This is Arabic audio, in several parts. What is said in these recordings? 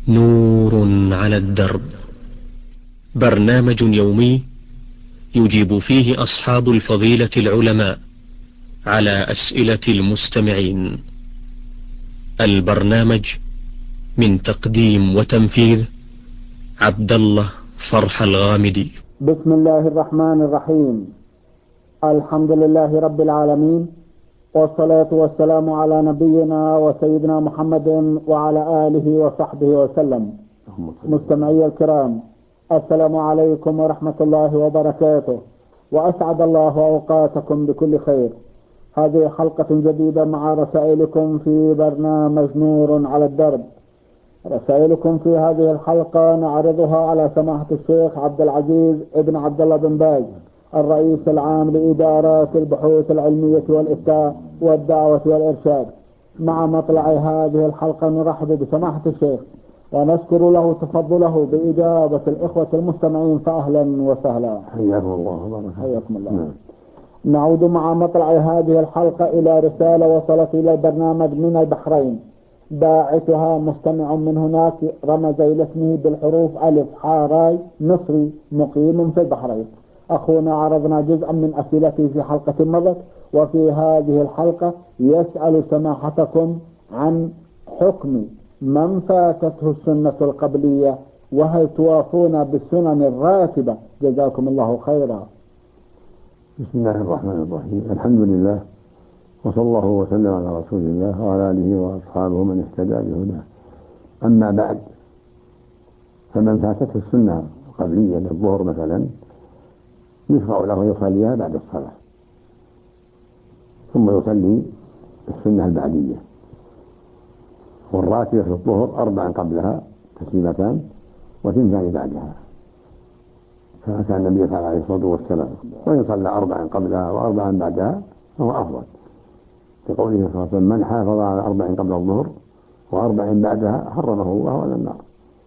نور على الدرب، برنامج يومي يجيب فيه أصحاب الفضيلة العلماء على أسئلة المستمعين. البرنامج من تقديم وتنفيذ عبد الله فرح الغامدي. بسم الله الرحمن الرحيم. الحمد لله رب العالمين، والصلاة والسلام على نبينا وسيدنا محمد وعلى آله وصحبه وسلم. مستمعي الكرام، السلام عليكم ورحمة الله وبركاته، وأسعد الله أوقاتكم بكل خير. هذه حلقة جديدة مع رسائلكم في برنامج نور على الدرب. رسائلكم في هذه الحلقة نعرضها على سماحة الشيخ عبد العزيز ابن عبد الله بن باز، الرئيس العام لإدارات البحوث العلمية والإفتاء والدعوة والإرشاد. مع مطلع هذه الحلقة نرحب بسماحة الشيخ ونشكر له تفضله بإجابة الإخوة المستمعين، فأهلا وسهلا. حياكم الله. حياكم الله. نعود مع مطلع هذه الحلقة إلى رسالة وصلت إلى البرنامج من البحرين، باعثها مستمع من هناك رمز إلى اسمه بالحروف ألف حاراي مصري مقيم في البحرين. أخونا عرضنا جزءا من أسئلته في حلقة مضت، وفي هذه الحلقة يسأل سماحتكم عن حكم من فاتته السنة القبلية، وهل توافون بالسنن الراتبة؟ جزاكم الله خيرا. بسم الله الرحمن الرحيم. الحمد لله، وصلى الله وسلم على رسول الله وعلى آله وأصحابه من اهتدى بهداه. أما بعد، فمن فاتته السنة القبلية للظهر مثلا يشرع له يصليها بعد الصلاة، ثم يصلي السنة البعدية. والراتبة في الظهر 4 قبلها تسليمتان و2 بعدها، كما كان النبي صلى الله عليه الصلاة والسلام. وإن صلى 4 قبلها و4 بعدها فهو أفضل، لقوله صلى الله عليه وسلم: من حافظ على 4 قبل الظهر و4 بعدها حرمه الله على النار.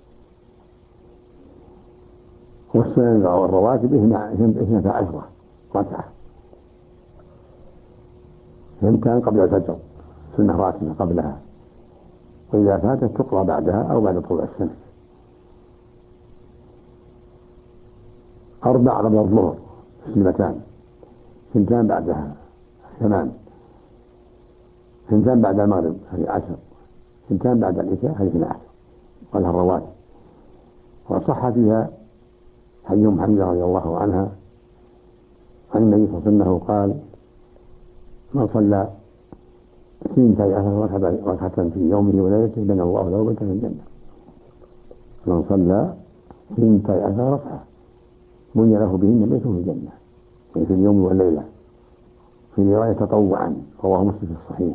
والسنن والرواتب 12 ركعة، 2 قبل الفجر سنة راتبة قبلها، وإذا فاتت تقرأ بعدها أو بعد طلوع الشمس. 4 قبل الظهر تسليمتان، 2 بعدها 8، 2 بعد المغرب هذه 10، 2 بعد العشاء هذه 12، قالها الرواتب. وصح فيها حديث حمزة رضي الله عنها عن النبي صلى الله عليه وسلم قال: من صلى 12 ركعة في يومه وليلته بنى الله له بيتا في الجنة. من صلى 12 ركعة بني له بهن بيت في الجنة، يعني في اليوم والليلة. في رواية تطوعا، رواه مسلم في الصحيح.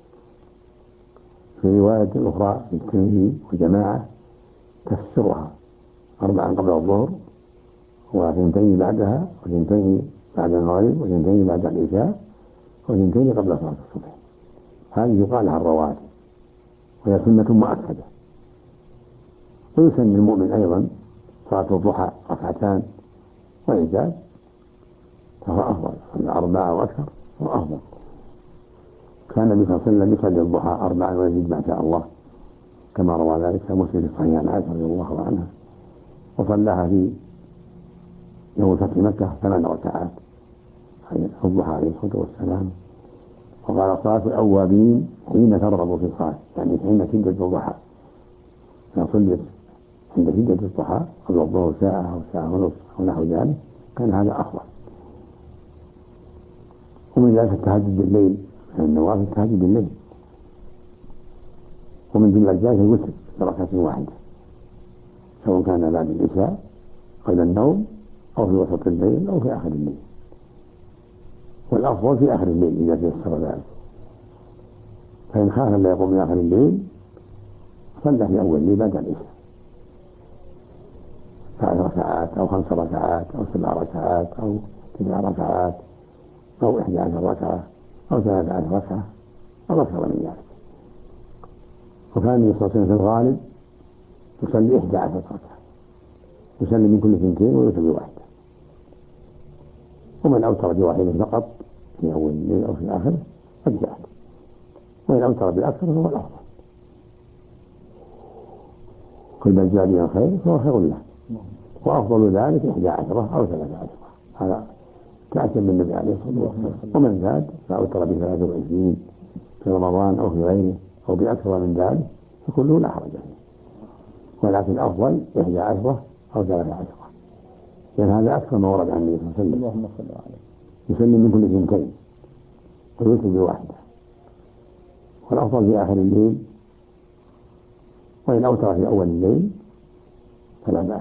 في رواية أخرى في الترمذي وجماعة تفسرها: 4 قبل الظهر و2 بعدها، و2 بعد المغرب، و2 بعد العشاء، و2 قبل صلاة الصبح. هذه يقال لها الرواتب، وهي سنة مؤكدة. ويسن المؤمن أيضا صلاة الضحى 2 ركعتان، وإن زاد فهو أفضل، 4 أو أكثر هو أفضل. كان النبي صلى الله عليه وسلم يصلي الضحى 4 ويزيد ما شاء الله، كما روى ذلك مسلم في الصحيح عن عائشة رضي الله عنها. وصلاها في يوم فتح مكة 8 ركعات الضحى عليه الصلاة والسلام. وقال: صلاة الأوابين حين ترغب في الصلاة، يعني حين شدة الضحى. إذا صليت عند شدة الضحى قبل الظهر ساعة أو ساعة ونصف أو نحو ذلك كان هذا أفضل. ومن ذلك التهجد بالليل، من النوافل التهجد بالليل. ومن جملة ذلك الوتر بركعة واحدة، سواء كان بعد العشاء قبل النوم أو في وسط الليل أو في آخر الليل. والأفضل في آخر الليل إذا تيسر ذلك. فإن خاف لا يقوم في آخر الليل صلى في أول الليل بعد العشاء 3 ركعات أو 5 ركعات أو 7 ركعات أو 9 ركعات أو 11 ركعة أو 13 ركعة أو أكثر من ذلك. وكان النبي صلى الله عليه وسلم في الغالب يصلي 11 ركعة، يسلم من كل 2 ويوتر بواحدة. ومن أوتر بواحدة فقط في أول الليل أو في آخره أجزأت، وإن أوتر بالأكثر فهو الأفضل. كل من زاد من الخير فهو خير له، وأفضل ذلك 11 أو 13. هذا تأتي من النبي عليه الصلاة والسلام. ومن زاد فأوتر ب23 في رمضان أو في غيره أو بأكثر من ذلك فكله لا حرج فيه، ولكن الأفضل 11 أو 13، لأن هذا أكثر ما ورد عن النبي صلى الله عليه وسلم. اللهم صل عليه. يسلم من كل 2 ويوتر بواحدة، والأفضل في آخر الليل، وإن أوتر في أول الليل فلا بأس،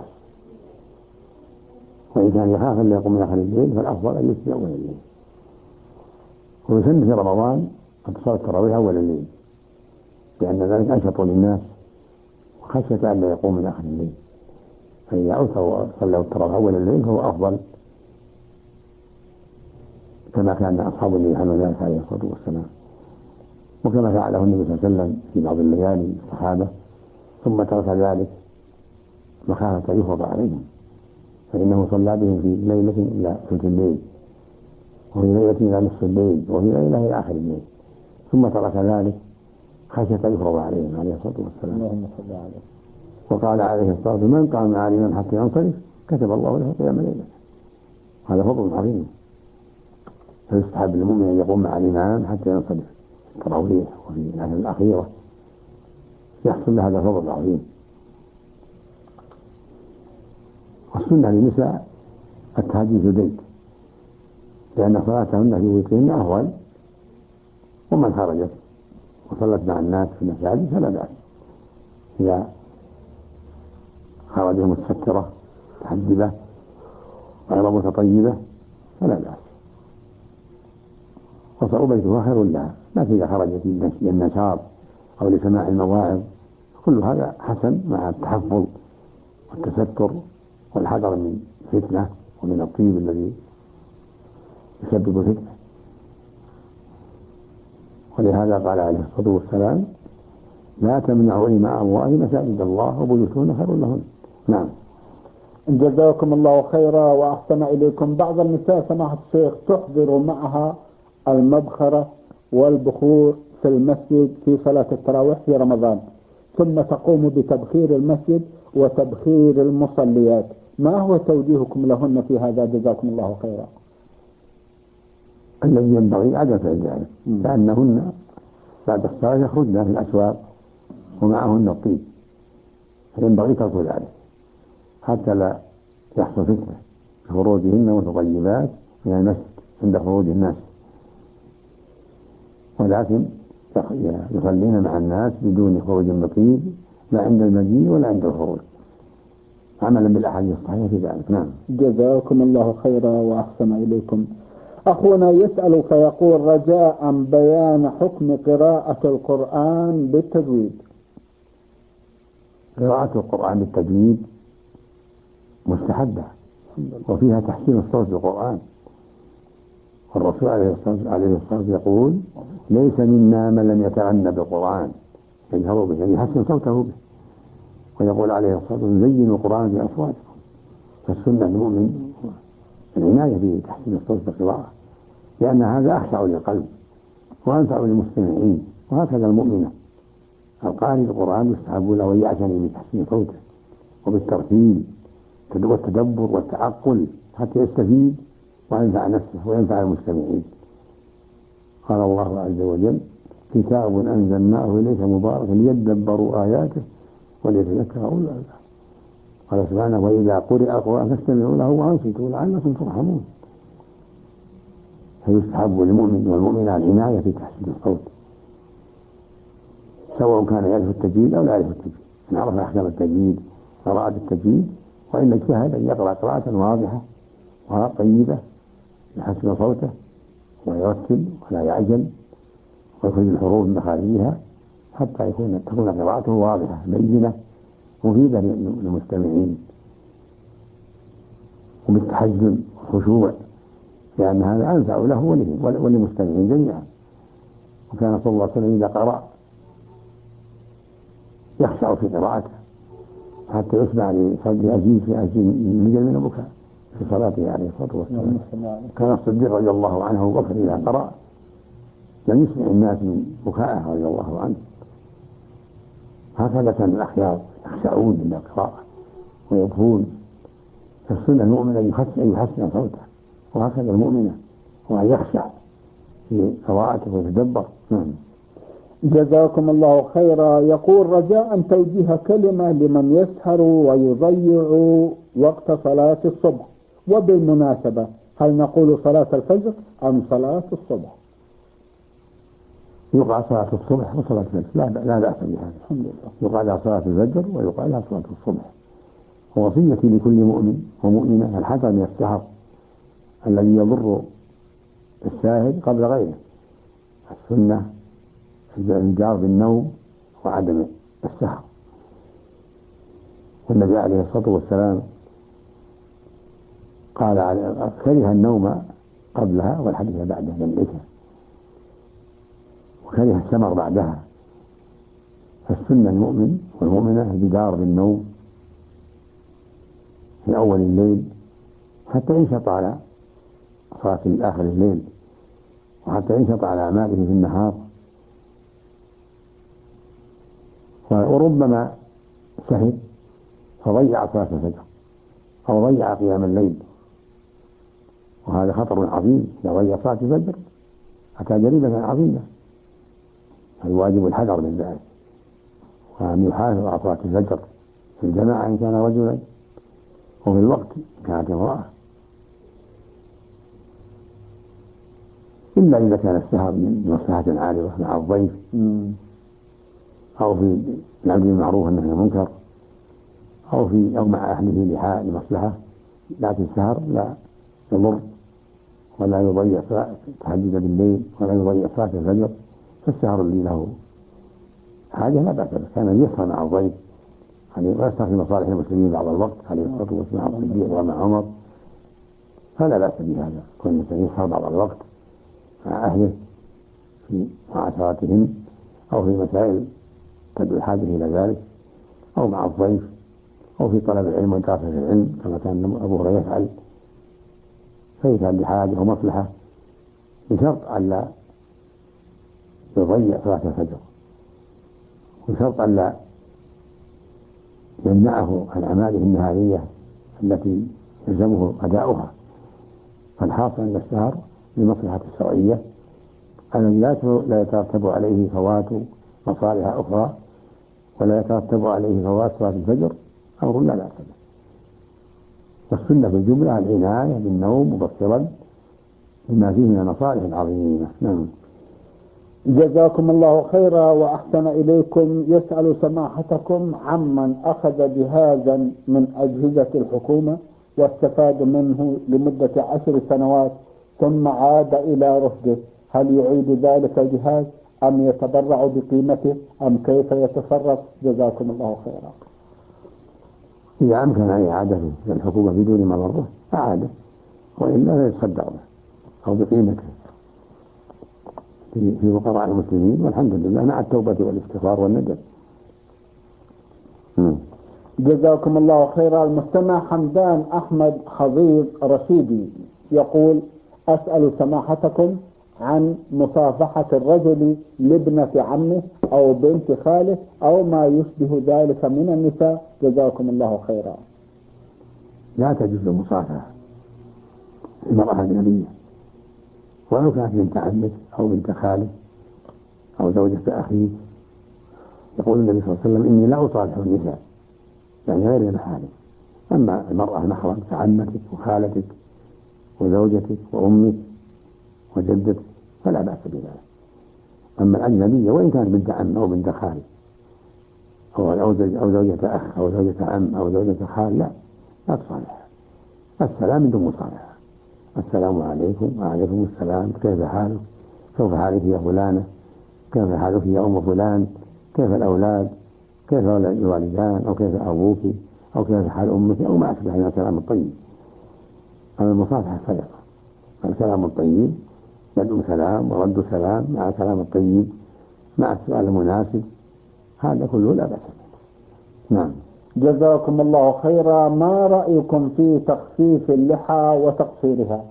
وإن كان يخاف أن يقوم من آخر الليل فالأفضل أن يوتر في أول الليل. ويسن في رمضان أن تصلي التراويح أول الليل، لأن ذلك أنشط للناس وخشية أن لا يقوم من آخر الليل، فإذا أوتر وصلى التراويح أول الليل فهو أفضل، كما كان أصحاب النبي يفعلون ذلك عليه الصلاة والسلام، وكما فعله النبي صلى الله عليه وسلم في بعض الليالي الصحابة ثم ترك ذلك مخافة يفرض عليهم، فإنه صلى بهم في ليلة إلى ثلث الليل، وفي ليلة إلى نصف الليل، وفي ليلة إلى آخر الليل، ثم ترك ذلك خشية يفرض عليهم عليه الصلاة والسلام. اللهم صل عليه. وقال عليه الصلاة والسلام: من قام عالما حتى ينصرف كتب الله له قيام ليلة. هذا فضل عظيم، فيستحب للمؤمن أن يقوم مع الإمام حتى ينصرف التراويح وفي العشر الأخيرة، يحصل له هذا الفضل العظيم. والسنة للنساء التهجد في البيت، لأن صلاتهن في بيوتهن أفضل، ومن خرجت وصلت مع الناس في المساجد فلا بأس، إذا خرجت متسترة متحجبة غير متطيبة فلا بأس، وصلاة بيتها خير لها. لكن إذا خرجت للنشاط أو لسماع المواعظ كل هذا حسن، مع التحفظ والتستر والحذر من فتنة ومن الطيب الذي يسبب فتنة. ولهذا قال عليه الصلاة والسلام: لا تمنعوا إماء الله مساجد الله وبيوتهن خير لهن. نعم. جزاكم الله خيرا وأحسن إليكم. بعض النساء سماحة الشيخ تحضر معها المبخرة والبخور في المسجد في صلاة التراويح في رمضان، ثم تقوم بتبخير المسجد وتبخير المصليات، ما هو توجيهكم لهن في هذا جزاكم الله خيرا؟ الذي ينبغي عدم فعل ذلك، لأنهن بعد الصلاة يخرجن في الأسواق ومعهن الطيب، فينبغي ترك ذلك حتى لا يحصل فتنة خروجهن متطيبات من المسجد عند خروج الناس، ولكن يصلين مع الناس بدون خروج بطيب لا عند المجيء ولا عند الخروج، عملا بالأحاديث الصحيحة في ذلك. نعم. جزاكم الله خيرا وأحسن إليكم. أخونا يسأل فيقول: رجاء بيان حكم قراءة القرآن بالتجويد. قراءة القرآن بالتجويد مستحبة، وفيها تحسين الصوت بالقرآن، والرسول عليه الصلاة والسلام يقول: ليس منا من لم يتغنى بالقرآن، يجهر به يعني يحسن صوته به. ويقول عليه الصلاة والسلام: زينوا القرآن بأصواتكم. فالسنة المؤمن العناية بتحسين الصوت بالقراءة، لأن هذا أخشع للقلب وأنفع للمستمعين. وهكذا المؤمنة القارئ القرآن يستحب له أن يعتني بتحسين صوته وبالترتيل والتدبر والتعقل حتى يستفيد وينفع نفسه وينفع المستمعين. قال الله عز وجل: كتاب أنزلناه إليك مبارك ليدبروا آياته وليتذكر أولو الألباب. قال سبحانه: وإذا قرئ القرآن فاستمعوا له وأنصتوا لعلكم ترحمون. فيستحب للمؤمن والمؤمنة العناية في تحسين الصوت، سواء كان يعرف التجويد أو لا يعرف التجويد، إن عرف أحكام التجويد قراءة التجويد، وإن اجتهد أن يقرأ قراءة واضحة وطيبة يحسن صوته ويرتل ولا يعجل ويخرج الحروف من مخارجها حتى تكون قراءته واضحة بينة مفيدة للمستمعين، وبالتحجم والخشوع، لأن هذا أنفع له وللمستمعين جميعا. وكان صلى الله عليه وسلم إذا قرأ يخشع في قراءته حتى يسمع لصوت عزيز من البكاء في صلاته عليه الصلاة والسلام. كان الصديق رضي الله عنه وبكر إذا قرأ لم يسمع الناس من بكائه رضي الله عنه. هكذا كان الأخيار يخشعون من القراءة ويبكون. فالسنة المؤمن أن يحسن صوته، وهكذا المؤمنة، وأن يخشع في قراءته ويتدبر. جزاكم الله خيرا. يقول رجاء توجيه كلمة لمن يسهر ويضيع وقت صلاة الصبح، وبالمناسبة هل نقول صلاة الفجر أم صلاة الصبح؟ يقال صلاة الصبح وصلاة الفجر، لا بأس بهذا. الحمد لله. يقال صلاة الفجر ويقال صلاة الصبح. ووصيتي لكل مؤمن ومؤمنة الحذر من السهر الذي يضر الشاهد قبل غيره. السنة الإنذار بالنوم وعدم السهر. والنبي عليه الصلاة والسلام قال كره النوم قبلها والحديث بعدها بالعشاء، وكره السمر بعدها. فالسنة المؤمن والمؤمنة الإنذار بالنوم في أول الليل حتى ينشط على صلاة آخر الليل، وحتى ينشط على أعماله في النهار. وربما سهل فضيع صلاة الفجر أو ضيع قيام الليل، وهذا خطر عظيم. إذا ضيع صلاة الفجر أتى جريمة عظيمة. فالواجب الحذر من ذلك، وأن يحافظ على صلاة الفجر في الجماعة إن كان رجلا، وفي الوقت إن كانت امرأة، إلا إذا كان السهر من مصلحة عارضة مع الضيف أو في الأمر بالمعروف والنهي عن المنكر أو مع أهله لمصلحة. لكن السهر لا يضر ولا يضيع تهجد بالليل ولا يضيع صلاة الفجر. فالسهر اللي له حاجة لا بأس به. كان يسهر مع الضيف ويسهر في مصالح المسلمين بعض الوقت عليه الصلاة والسلام مع الصديق ومع عمر، فلا بأس بهذا. كل إنسان يسهر بعض الوقت مع أهله في معاشرتهم أو في مسائل تدعو الحاجة إلى ذلك، أو مع الضيف، أو في طلب العلم ودراسة العلم كما كان أبو هريرة يفعل. فإذا لحاجة ومصلحة بشرط ألا يضيع صلاة الفجر، وشرط ألا يمنعه عن أعماله النهارية التي يلزمه أداؤها. فالحاصل أن السهر لمصلحة الشرعية الذي لا يترتب عليه فوات مصالح أخرى، ولا يترتب عليه فوات صلاة الفجر، أمر لا بأس به. والسنة في الجملة العناية بالنوم مبكرا لما فيه من المصالح العظيمة. جزاكم الله خيرا وأحسن إليكم. يسأل سماحتكم عمن أخذ جهازا من أجهزة الحكومة واستفاد منه لمدة 10 سنوات ثم عاد إلى رفده، هل يعيد ذلك الجهاز أم يتبرع بقيمته أم كيف يتصرف؟ جزاكم الله خيرا. إذا أمكن أن إعادته للحكومة بدون مضرة أعاده، وإلا لا يتصدق به أو بقيمته في فقراء المسلمين، والحمد لله مع التوبة والاستغفار والندم. جزاكم الله خيرا. المستمع حمدان أحمد خضير رشيدي يقول: أسأل سماحتكم عن مصافحة الرجل لابنة عمه أو بنت خاله أو ما يشبه ذلك من النساء، جزاكم الله خيرا. لا تجوز المصافحة المرأة الأجنبية، ولو كانت بنت عمك أو بنت خالك أو زوجة أخيك. يقول النبي صلى الله عليه وسلم: إني لا أصافح النساء، يعني غير المحارم. أما المرأة المحرم كعمتك وخالتك وزوجتك وأمك وجدتك فلا بأس بذلك. أما الأجنبية وإن كانت بنت عم أو بنت خال أو زوجة أخ أو زوجة عم أو زوجة خال لا تصالحها. السلام بدون مصالحة. السلام عليكم. وعليكم السلام. كيف حالك؟ كيف حالك يا فلانة؟ كيف حالك يا أم فلان؟ كيف الأولاد؟ كيف الوالدان؟ أو كيف أبوك؟ أو كيف حال أمك؟ أو ما أشبه من الكلام الطيب. أما المصافحة فلا. الكلام الطيب بدء سلام ورد سلام مع الكلام الطيب مع السؤال المناسب، هذا كله لا بأس به. جزاكم الله خيرا. ما رأيكم في تخفيف اللحى وتقصيرها؟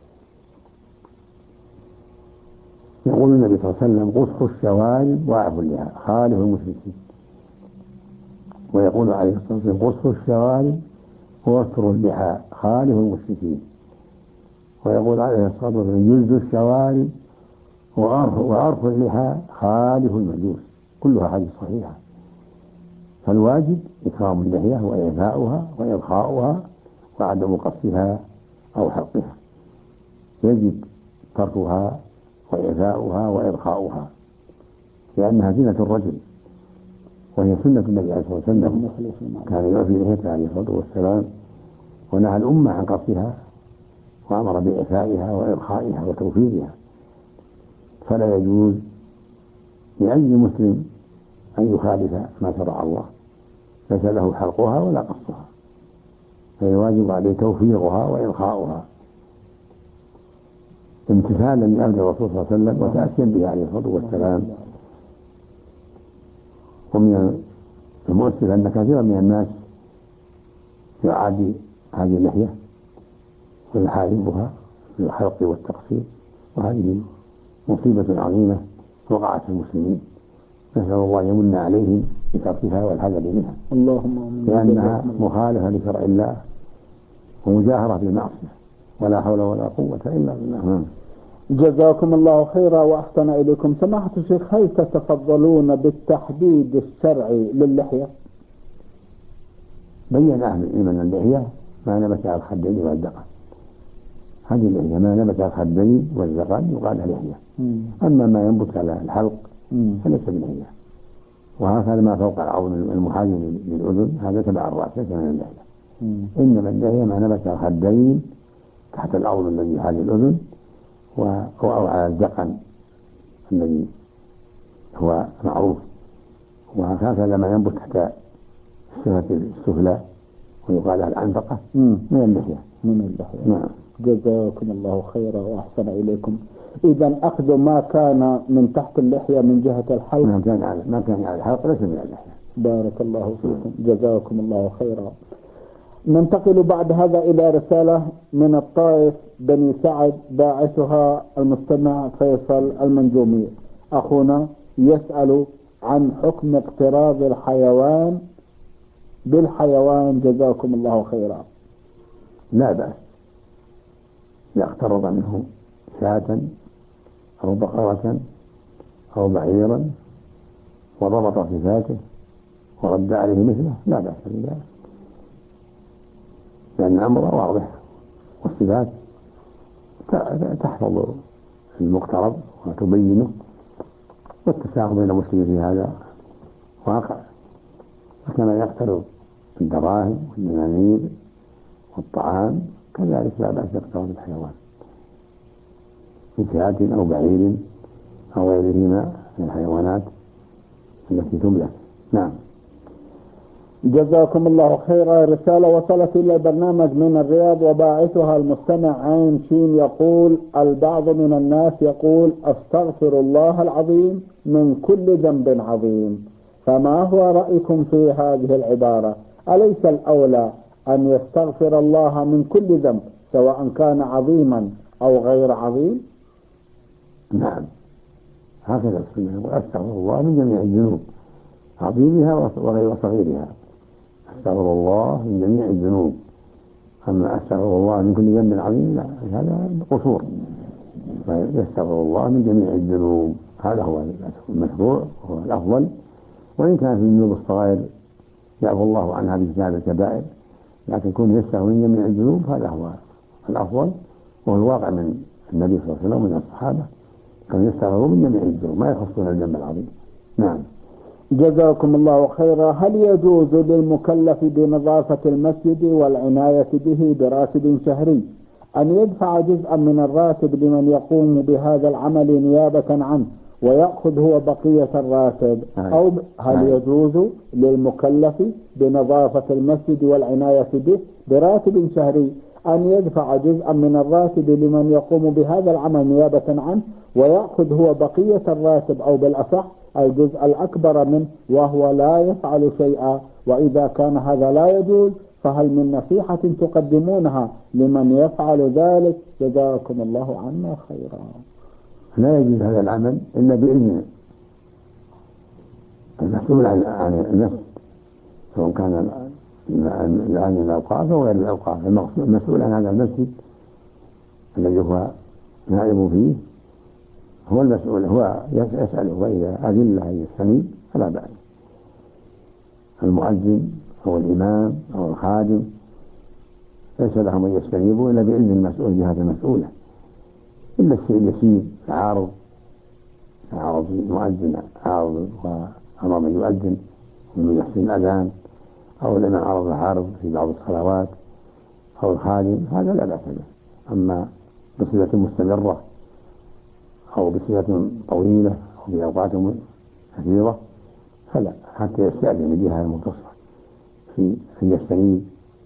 يقول النبي صلى الله عليه وسلم: قصوا الشوارب واعفوا اللحى، خالفوا المشركين. ويقول عليه الصلاة والسلام قصوا الشوارب ووتروا اللحى خالف المشركين. ويقول عليه الصلاة والسلام جلد الشوارب وعرف اللحى خالف المجوس. كلها حديث صحيحة. فالواجب إكرام اللحية وإعفاؤها وإرخاؤها وعدم قصها أو حلقها. يجب تركها وإعفاؤها وإرخاؤها لأنها زينة الرجل، وهي سنة النبي عليه الصلاة والسلام، كان يعفي لحيته عليه الصلاة والسلام ونهى الأمة عن قصها وأمر بإعفائها وإرخائها وتوفيرها. فلا يجوز لأي مسلم أن يخالف ما شرع الله، ليس له حلقها ولا قصها، فالواجب عليه توفيرها وإرخاؤها امتثالا لأمر الرسول صلى الله عليه وسلم وتأسيا به عليه الصلاة والسلام. ومن المؤسف أن كثيرا من الناس يعادي هذه اللحية ويحاربها بالحلق والتقصير، وهذه مصيبة عظيمة وقعت في المسلمين، نسأل الله يمن عليهم بتركها والحذر منها، لأنها مخالفة لشرع الله ومجاهرة بالمعصية، ولا حول ولا قوة إلا بالله. جزاكم الله خيرا وأحسن إليكم. سماحة الشيخ، هل تتفضلون بالتحديد الشرعي للحية؟ بين أهل العلم أن اللحية ما نبت على الخدين والذقن. هذه اللحية ما نبت على الخدين والذقن يقال لحية. أما ما ينبت على الحلق فليس باللحية. وهكذا ما فوق العظم المحاذي للأذن هذا تبع الرأس ليس من اللحية. إنما اللحية ما نبت على الخدين تحت العظم الذي يحاذي الأذن أو على الذقن الذي هو معروف. وهكذا ما ينبت تحت الشفة السفلى ويقال لها العنفقة من اللحية. نعم. جزاكم الله خيرا وأحسن إليكم. إذا أخذ ما كان من تحت اللحية من جهة الحلق ما كان على الحلق ليس من اللحية. بارك الله فيكم. جزاكم الله خيرا. ننتقل بعد هذا إلى رسالة من الطائف بني سعد باعثها المستمع فيصل المنجومي. أخونا يسأل عن حكم اقتراض الحيوان بالحيوان، جزاكم الله خيرا. لا بأس إذا اقترض منه شاة أو بقرة أو بعيرا وضبط صفاته ورد عليه مثله لا بأس بذلك، لأن الأمر واضح والصفات تحفظ المقترض وتبينه، والتساهل بين المسلمين في هذا واقع. فكما يقترض الدراهم والدنانير والطعام كذلك لا بأس يقترض الحيوان من شاة أو بعير أو غيرهما من الحيوانات التي تملك. نعم. جزاكم الله خيرا. رسالة وصلت إلى البرنامج من الرياض وباعثها المستمع عين شين يقول: البعض من الناس يقول أستغفر الله العظيم من كل ذنب عظيم، فما هو رأيكم في هذه العبارة؟ أليس الأولى أن يستغفر الله من كل ذنب سواء كان عظيما أو غير عظيم؟ نعم، هكذا السنة، وأستغفر الله من جميع الذنوب عظيمها وصغيرها. أستغفر الله من جميع الذنوب. أما أستغفر الله من كل ذنب عظيم لا، هذا قصور. يستغفر الله من جميع الذنوب، هذا هو المشروع وهو الأفضل. وإن كان في الذنوب الصغائر يعفو الله عنها بكتاب الكبائر، لكن كون يستغفر من جميع الذنوب هذا هو الأفضل، وهو الواقع من النبي صلى الله عليه وسلم ومن الصحابة، كانوا يستغفرون من جميع الذنوب ما يخصون الذنب العظيم. نعم. جزاكم الله خيرا. هل يجوز للمكلف بنظافة المسجد والعناية به براتب شهري أن يدفع جزءا من الراتب لمن يقوم بهذا العمل نيابة عنه ويأخذ هو بقية الراتب؟ أو هل يجوز للمكلف بنظافة المسجد والعناية به براتب شهري أن يدفع جزءا من الراتب لمن يقوم بهذا العمل نيابة عنه ويأخذ هو بقية الراتب، أو بالأصح الجزء الأكبر منه، وهو لا يفعل شيئا؟ وإذا كان هذا لا يجوز فهل من نصيحة تقدمونها لمن يفعل ذلك؟ جزاكم الله عنا خيرا. لا يجوز هذا العمل إلا بإذن المسؤول عن النفس، سواء كان الآن الأوقاف أو غير الأوقاف. المسؤول عن هذا المسجد الذي هو نائب فيه هو المسؤول، هو يسأله، وإذا أذن له يستنيب فلا بأس. المؤذن أو الإمام أو الخادم ليس لهم أن يستنيبوا إلا بإذن المسؤول بهذا المسؤولة، إلا الشيء اليسير، عارض المؤذن عارض وأمر من يؤذن ومن يحسن الأذان، أو لمن عرض عارض في بعض الصلوات، أو الخادم، هذا لا بأس به. أما بصفة مستمرة أو بصفة طويلة أو بأوقات كثيرة فلا، حتى يستأذن الجهة المختصة في أن يستنيب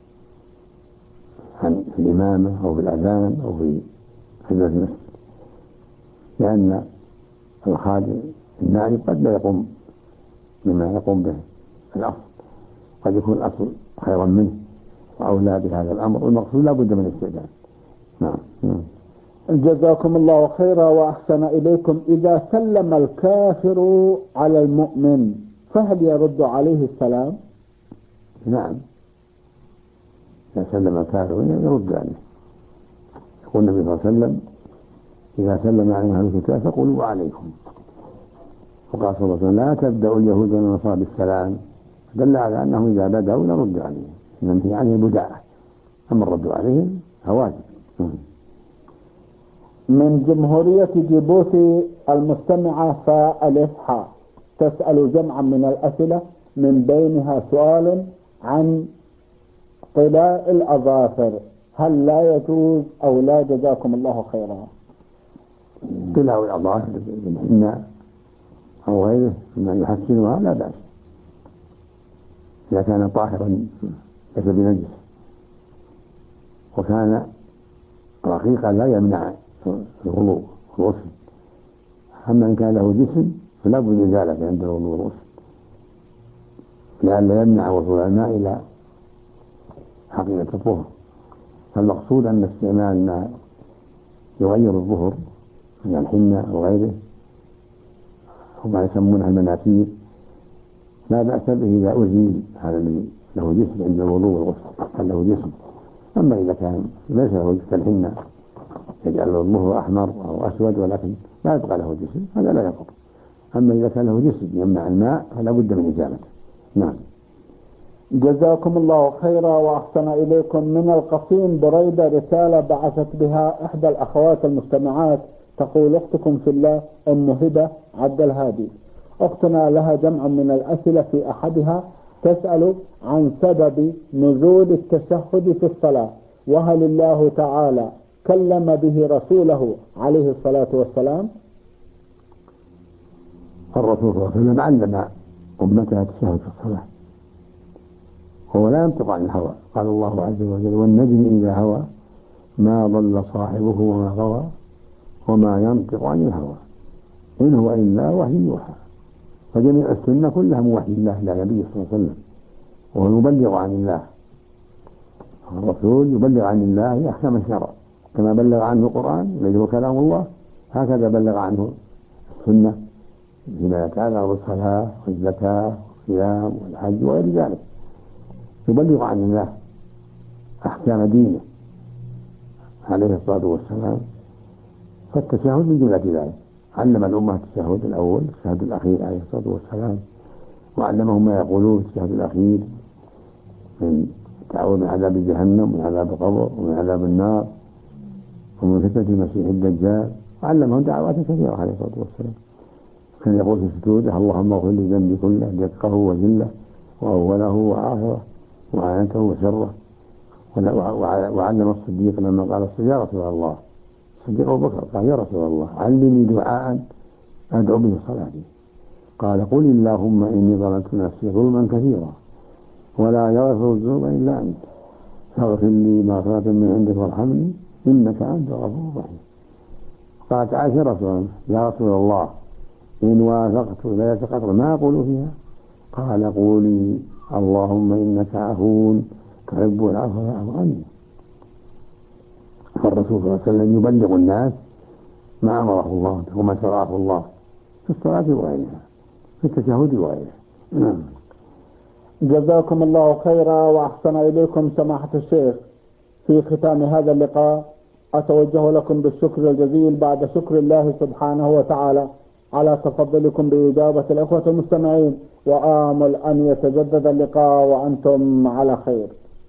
في الإمامة أو في الأذان أو في خدمة المسجد، لأن الخادم النائب قد لا يقوم بما يقوم به الأصل، قد يكون الأصل خيرا منه وأولى بهذا الأمر، والمقصود لا بد من الاستئذان. نعم. جزاكم الله خيرا وأحسن إليكم. إذا سلم الكافر على المؤمن فهل يرد عليه السلام؟ نعم، إذا سلم الكافر يرد عليه. يقول النبي صلى الله عليه وسلم: إذا سلم عليهم أهل الكتاب فقولوا وعليكم. وقال صلى الله عليه وسلم: لا تبدأوا اليهود والنصارى بالسلام، دل على أنهم إذا بدأوا نرد عليهم، ننهي عن البداء، أما الرد عليهم فواجب. من جمهورية جيبوتي المستمعة فالإفحاء تسأل جمعا من الأسئلة، من بينها سؤال عن طلاء الأظافر، هل لا يجوز أو لا؟ جزاكم الله خيرا. طلاء الأظافر بالحناء أو غيره مما يحسنها لا بأس، إذا كان طاهرا ليس بنجس وكان رقيقا لا يمنع الوضوء والغسل. أما إن كان له جسم فلا بد من ذلك عند الوضوء والغسل، لئلا يمنع وصول الماء إلى حقيقة الطهر. فالمقصود أن استعمال ما يغير الظهر من الحنة أو غيره وما يسمونها المناكير لا بأس به إذا أزيل هذا الذي له جسم عند الوضوء والغسل، كان له جسم. أما إذا كان ليس له جسم الحنة يجعل الظهر أحمر أو أسود ولكن لا يبقى له جسم، هذا لا يضر. أما إذا كان له جسم يمنع الماء فلا بد من إزالته. نعم. جزاكم الله خيرا وأحسن إليكم. من القصيم بريدة رسالة بعثت بها إحدى الأخوات المستمعات، تقول: أختكم في الله أم هبة عبد الهادي، أختنا لها جمع من الأسئلة، في أحدها تسأل عن سبب نزول التشهد في الصلاة، وهل الله تعالى كلم به رسوله عليه الصلاة والسلام؟ الرسول صلى الله عليه وسلم علم أمتها التشهد في الصلاة، هو لا ينطق عن الهوى. قال الله عز وجل: والنجم إذا هوى ما ضل صاحبه وما غوى وما ينطق عن الهوى إن هو إلا وحي يوحى. فجميع السنة كلها من وحي الله إلى النبي صلى الله عليه وسلم، وهو المبلغ عن الله. الرسول يبلغ عن الله أحكام الشرع، كما بلغ عنه القرآن الذي هو كلام الله، هكذا بلغ عنه السنة فيما يتعلق بالصلاة والزكاة والصيام والحج وغير ذلك. يبلغ عن الله أحكام دينه عليه الصلاة والسلام. فالتشهد من جملة ذلك، علم الأمة التشهد الأول، التشهد الأخير عليه الصلاة والسلام، وعلمهم ما يقولون التشهد الأخير من التعوذ من عذاب جهنم ومن عذاب القبر ومن عذاب النار ومن فتنة المسيح الدجال، وعلمهم دعوات كثيرة عليه الصلاة والسلام. كان يقول في سجوده: اللهم اغفر لي ذنبي كله دقه وجله وأوله وآخره وعانته وسره. وعلم الصديق لما قال: يا رسول الله، الصديق أبو بكر قال: يا رسول الله علمني دعاء أدعو به صلاتي. قال: قل اللهم إني ظلمت نفسي ظلما كثيرا ولا يغفر الذنوب إلا أنت فاغفر لي مغفرة من عندك وارحمني إنك أنت الغفور الرحيم. قالت عائشة: يا رسول الله إن وافقت ليلة القدر ما أقول فيها؟ قال: قولي اللهم إنك عفو تحب العفو فاعف عني. فالرسول صلى الله عليه وسلم يبلغ الناس ما أمره الله وما شرعه الله في الصلاة وغيرها، في التشهد وغيرها. جزاكم الله خيرا وأحسن إليكم سماحة الشيخ. في ختام هذا اللقاء أتوجه لكم بالشكر الجزيل بعد شكر الله سبحانه وتعالى على تفضلكم بإجابة الأخوة المستمعين، وآمل أن يتجدد اللقاء وأنتم على خير.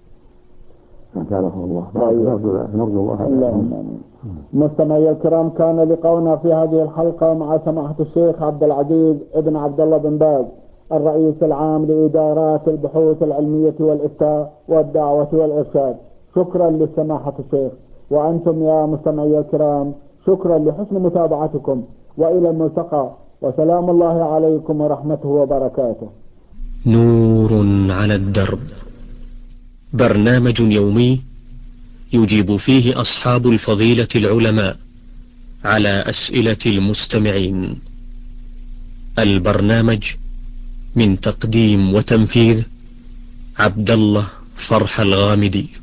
الله نرجو الله. مستمعي الكرام، كان لقاؤنا في هذه الحلقة مع سماحة الشيخ عبد العزيز ابن عبد الله بن باز، الرئيس العام لإدارات البحوث العلمية والإفتاء والدعوة والإرشاد. شكرا لسماحة الشيخ، وأنتم يا مستمعي الكرام شكرا لحسن متابعتكم، وإلى الملتقى، وسلام الله عليكم ورحمته وبركاته. نور على الدرب، برنامج يومي يجيب فيه أصحاب الفضيلة العلماء على أسئلة المستمعين. البرنامج من تقديم وتنفيذ عبد الله فرح الغامدي.